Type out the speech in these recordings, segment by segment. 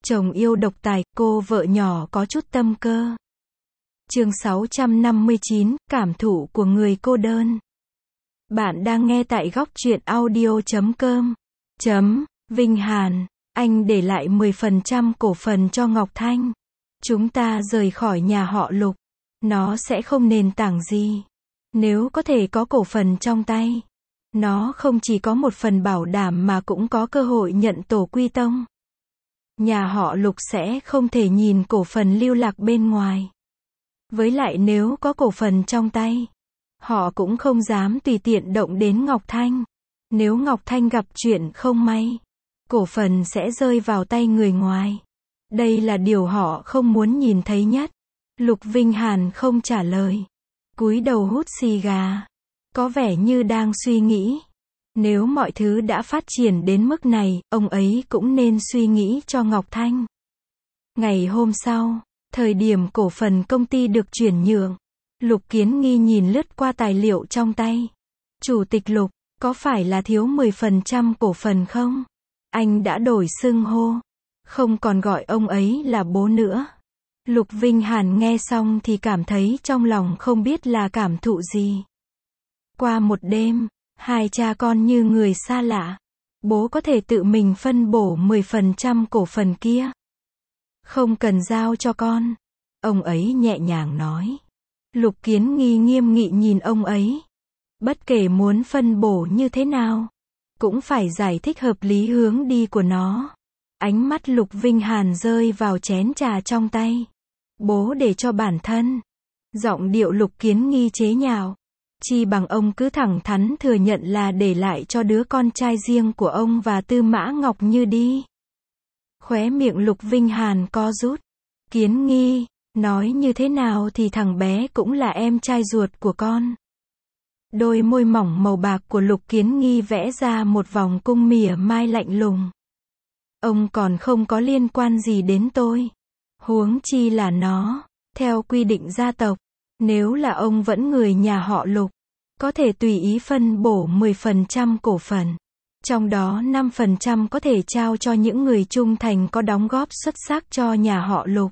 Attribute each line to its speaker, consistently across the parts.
Speaker 1: Chồng yêu độc tài, cô vợ nhỏ có chút tâm cơ. Chương 659, cảm thụ của người cô đơn. Bạn đang nghe tại góc truyện audio.com. Vinh Hàn, anh để lại 10% cổ phần cho Ngọc Thanh. Chúng ta rời khỏi nhà họ Lục. Nó sẽ không nền tảng gì. Nếu có thể có cổ phần trong tay, nó không chỉ có một phần bảo đảm mà cũng có cơ hội nhận tổ quy tông. Nhà họ Lục sẽ không thể nhìn cổ phần lưu lạc bên ngoài. Với lại nếu có cổ phần trong tay, họ cũng không dám tùy tiện động đến Ngọc Thanh. Nếu Ngọc Thanh gặp chuyện không may, cổ phần sẽ rơi vào tay người ngoài. Đây là điều họ không muốn nhìn thấy nhất. Lục Vinh Hàn không trả lời. Cúi đầu hút xì gà. Có vẻ như đang suy nghĩ. Nếu mọi thứ đã phát triển đến mức này, ông ấy cũng nên suy nghĩ cho Ngọc Thanh. Ngày hôm sau, thời điểm cổ phần công ty được chuyển nhượng, Lục Kiến Nghi nhìn lướt qua tài liệu trong tay. Chủ tịch Lục, có phải là thiếu 10% cổ phần không? Anh đã đổi xưng hô, không còn gọi ông ấy là bố nữa. Lục Vinh Hàn nghe xong thì cảm thấy trong lòng không biết là cảm thụ gì. Qua một đêm, hai cha con như người xa lạ. Bố có thể tự mình phân bổ 10% cổ phần kia. Không cần giao cho con. Ông ấy nhẹ nhàng nói. Lục Kiến Nghi nghiêm nghị nhìn ông ấy. Bất kể muốn phân bổ như thế nào, cũng phải giải thích hợp lý hướng đi của nó. Ánh mắt Lục Vinh Hàn rơi vào chén trà trong tay. Bố để cho bản thân. Giọng điệu Lục Kiến Nghi chế nhạo. Chi bằng ông cứ thẳng thắn thừa nhận là để lại cho đứa con trai riêng của ông và Tư Mã Ngọc Như đi. Khóe miệng Lục Vinh Hàn co rút. Kiến Nghi, nói như thế nào thì thằng bé cũng là em trai ruột của con. Đôi môi mỏng màu bạc của Lục Kiến Nghi vẽ ra một vòng cung mỉa mai lạnh lùng. Ông còn không có liên quan gì đến tôi. Huống chi là nó. Theo quy định gia tộc, nếu là ông vẫn người nhà họ Lục, có thể tùy ý phân bổ 10% cổ phần. Trong đó 5% có thể trao cho những người trung thành có đóng góp xuất sắc cho nhà họ Lục.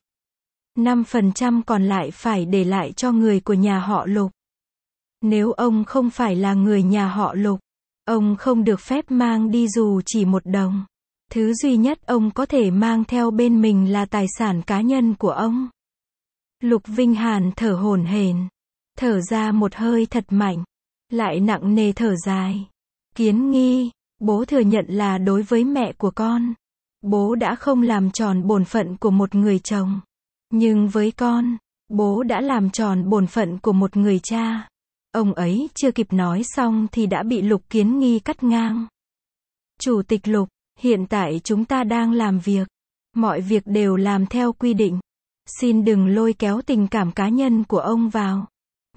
Speaker 1: 5% còn lại phải để lại cho người của nhà họ Lục. Nếu ông không phải là người nhà họ Lục, ông không được phép mang đi dù chỉ 1 đồng. Thứ duy nhất ông có thể mang theo bên mình là tài sản cá nhân của ông. Lục Vinh Hàn thở hổn hển, thở ra một hơi thật mạnh, lại nặng nề thở dài. Kiến Nghi, bố thừa nhận là đối với mẹ của con, bố đã không làm tròn bổn phận của một người chồng. Nhưng với con, bố đã làm tròn bổn phận của một người cha. Ông ấy chưa kịp nói xong thì đã bị Lục Kiến Nghi cắt ngang. Chủ tịch Lục, hiện tại chúng ta đang làm việc. Mọi việc đều làm theo quy định. Xin đừng lôi kéo tình cảm cá nhân của ông vào.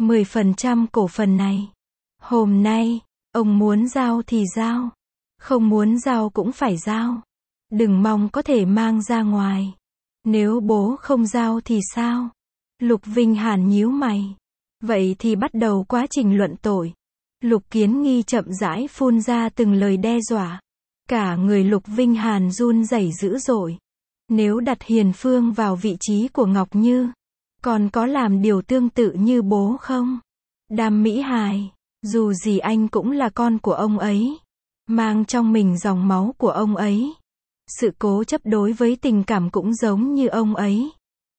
Speaker 1: 10% cổ phần này. Hôm nay, ông muốn giao thì giao. Không muốn giao cũng phải giao. Đừng mong có thể mang ra ngoài. Nếu bố không giao thì sao? Lục Vinh Hàn nhíu mày. Vậy thì bắt đầu quá trình luận tội. Lục Kiến Nghi chậm rãi phun ra từng lời đe dọa. Cả người Lục Vinh Hàn run rẩy dữ dội. Nếu đặt Hiền Phương vào vị trí của Ngọc Như, còn có làm điều tương tự như bố không? Đàm Mỹ Hài, dù gì anh cũng là con của ông ấy, mang trong mình dòng máu của ông ấy. Sự cố chấp đối với tình cảm cũng giống như ông ấy.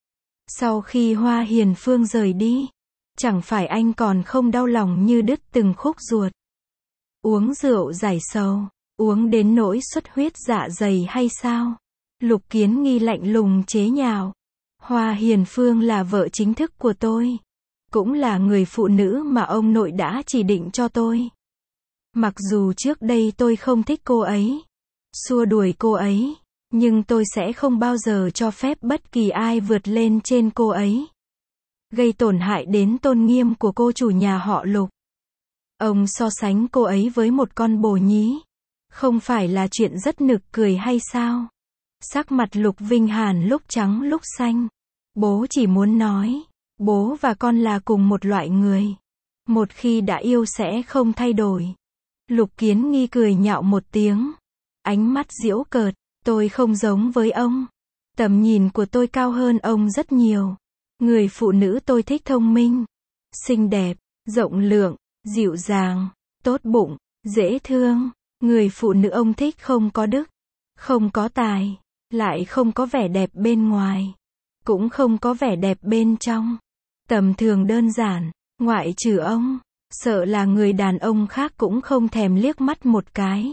Speaker 1: Sau khi Hoa Hiền Phương rời đi, chẳng phải anh còn không đau lòng như đứt từng khúc ruột. Uống rượu giải sầu, uống đến nỗi xuất huyết dạ dày hay sao? Lục Kiến Nghi lạnh lùng chế nhạo. Hoa Hiền Phương là vợ chính thức của tôi. Cũng là người phụ nữ mà ông nội đã chỉ định cho tôi. Mặc dù trước đây tôi không thích cô ấy, xua đuổi cô ấy, nhưng tôi sẽ không bao giờ cho phép bất kỳ ai vượt lên trên cô ấy. Gây tổn hại đến tôn nghiêm của cô chủ nhà họ Lục. Ông so sánh cô ấy với một con bồ nhí. Không phải là chuyện rất nực cười hay sao? Sắc mặt Lục Vinh Hàn lúc trắng lúc xanh. Bố chỉ muốn nói, bố và con là cùng một loại người. Một khi đã yêu sẽ không thay đổi. Lục Kiến Nghi cười nhạo một tiếng. Ánh mắt giễu cợt, tôi không giống với ông. Tầm nhìn của tôi cao hơn ông rất nhiều. Người phụ nữ tôi thích thông minh, xinh đẹp, rộng lượng, dịu dàng, tốt bụng, dễ thương. Người phụ nữ ông thích không có đức, không có tài, lại không có vẻ đẹp bên ngoài, cũng không có vẻ đẹp bên trong. Tầm thường đơn giản, ngoại trừ ông, sợ là người đàn ông khác cũng không thèm liếc mắt một cái.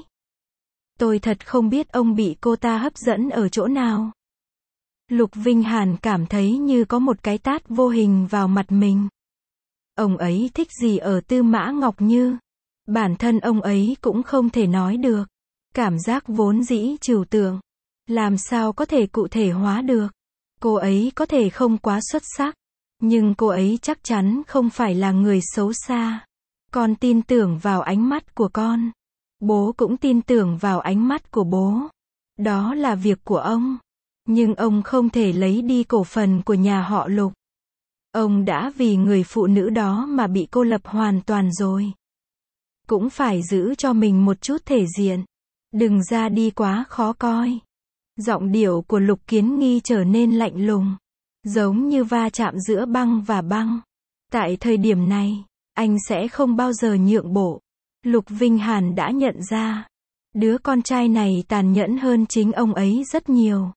Speaker 1: Tôi thật không biết ông bị cô ta hấp dẫn ở chỗ nào. Lục Vinh Hàn cảm thấy như có một cái tát vô hình vào mặt mình. Ông ấy thích gì ở Tư Mã Ngọc Như? Bản thân ông ấy cũng không thể nói được. Cảm giác vốn dĩ trừu tượng, làm sao có thể cụ thể hóa được? Cô ấy có thể không quá xuất sắc, nhưng cô ấy chắc chắn không phải là người xấu xa. Con tin tưởng vào ánh mắt của con. Bố cũng tin tưởng vào ánh mắt của bố. Đó là việc của ông. Nhưng ông không thể lấy đi cổ phần của nhà họ Lục. Ông đã vì người phụ nữ đó mà bị cô lập hoàn toàn rồi. Cũng phải giữ cho mình một chút thể diện. Đừng ra đi quá khó coi. Giọng điệu của Lục Kiến Nghi trở nên lạnh lùng, giống như va chạm giữa băng và băng. Tại thời điểm này, anh sẽ không bao giờ nhượng bộ. Lục Vinh Hàn đã nhận ra, đứa con trai này tàn nhẫn hơn chính ông ấy rất nhiều.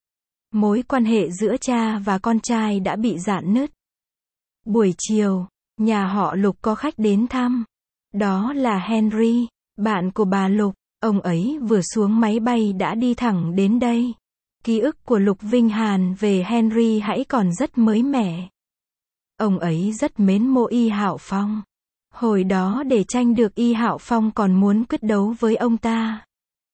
Speaker 1: Mối quan hệ giữa cha và con trai đã bị rạn nứt. Buổi chiều, nhà họ Lục có khách đến thăm. Đó là Henry, bạn của bà Lục. Ông ấy vừa xuống máy bay đã đi thẳng đến đây. Ký ức của Lục Vinh Hàn về Henry hãy còn rất mới mẻ. Ông ấy rất mến mộ Y Hạo Phong. Hồi đó để tranh được Y Hạo Phong còn muốn quyết đấu với ông ta.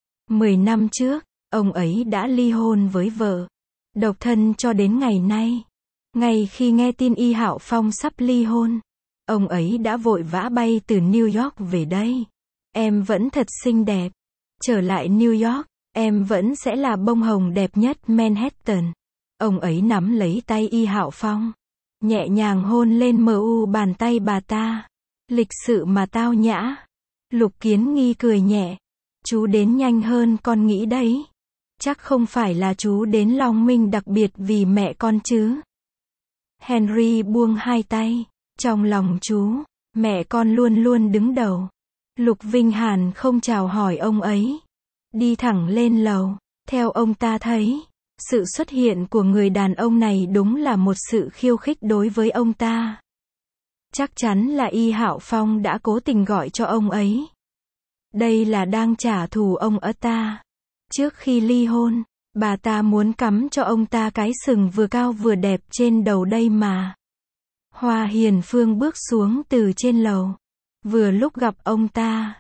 Speaker 1: 10 năm trước, ông ấy đã ly hôn với vợ. Độc thân cho đến ngày nay. Ngay khi nghe tin Y Hạo Phong sắp ly hôn, ông ấy đã vội vã bay từ New York về đây. Em vẫn thật xinh đẹp. Trở lại New York, em vẫn sẽ là bông hồng đẹp nhất Manhattan. Ông ấy nắm lấy tay Y Hạo Phong, nhẹ nhàng hôn lên bàn tay bà ta. Lịch sự mà tao nhã. Lục Kiến Nghi cười nhẹ. Chú đến nhanh hơn con nghĩ đấy. Chắc không phải là chú đến Long Minh đặc biệt vì mẹ con chứ? Henry buông hai tay. Trong lòng chú, mẹ con luôn luôn đứng đầu. Lục Vinh Hàn không chào hỏi ông ấy. Đi thẳng lên lầu. Theo ông ta thấy, sự xuất hiện của người đàn ông này đúng là một sự khiêu khích đối với ông ta. Chắc chắn là Y Hạo Phong đã cố tình gọi cho ông ấy. Đây là đang trả thù ông ta. Trước khi ly hôn, bà ta muốn cắm cho ông ta cái sừng vừa cao vừa đẹp trên đầu đây mà. Hoa Hiền Phương bước xuống từ trên lầu. Vừa lúc gặp ông ta.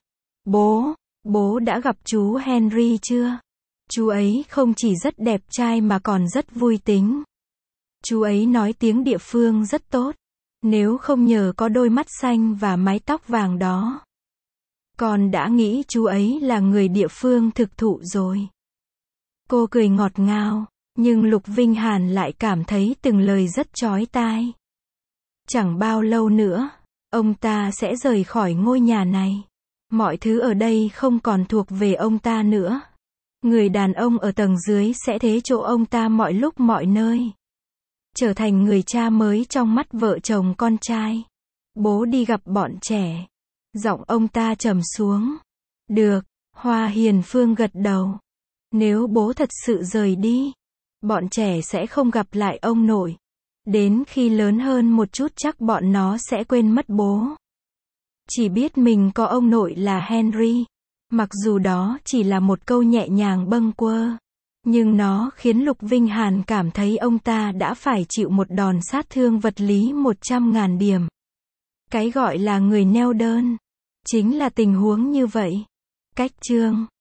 Speaker 1: Bố đã gặp chú Henry chưa? Chú ấy không chỉ rất đẹp trai mà còn rất vui tính. Chú ấy nói tiếng địa phương rất tốt. Nếu không nhờ có đôi mắt xanh và mái tóc vàng đó, con đã nghĩ chú ấy là người địa phương thực thụ rồi. Cô cười ngọt ngào, nhưng Lục Vinh Hàn lại cảm thấy từng lời rất chói tai. Chẳng bao lâu nữa, ông ta sẽ rời khỏi ngôi nhà này. Mọi thứ ở đây không còn thuộc về ông ta nữa. Người đàn ông ở tầng dưới sẽ thế chỗ ông ta mọi lúc mọi nơi. Trở thành người cha mới trong mắt vợ chồng con trai. Bố đi gặp bọn trẻ. Giọng ông ta trầm xuống. Được, Hoa Hiền Phương gật đầu. Nếu bố thật sự rời đi, bọn trẻ sẽ không gặp lại ông nội. Đến khi lớn hơn một chút chắc bọn nó sẽ quên mất bố. Chỉ biết mình có ông nội là Henry. Mặc dù đó chỉ là một câu nhẹ nhàng bâng quơ, nhưng nó khiến Lục Vinh Hàn cảm thấy ông ta đã phải chịu một đòn sát thương vật lý 100.000 điểm. Cái gọi là người neo đơn, chính là tình huống như vậy. Cách chương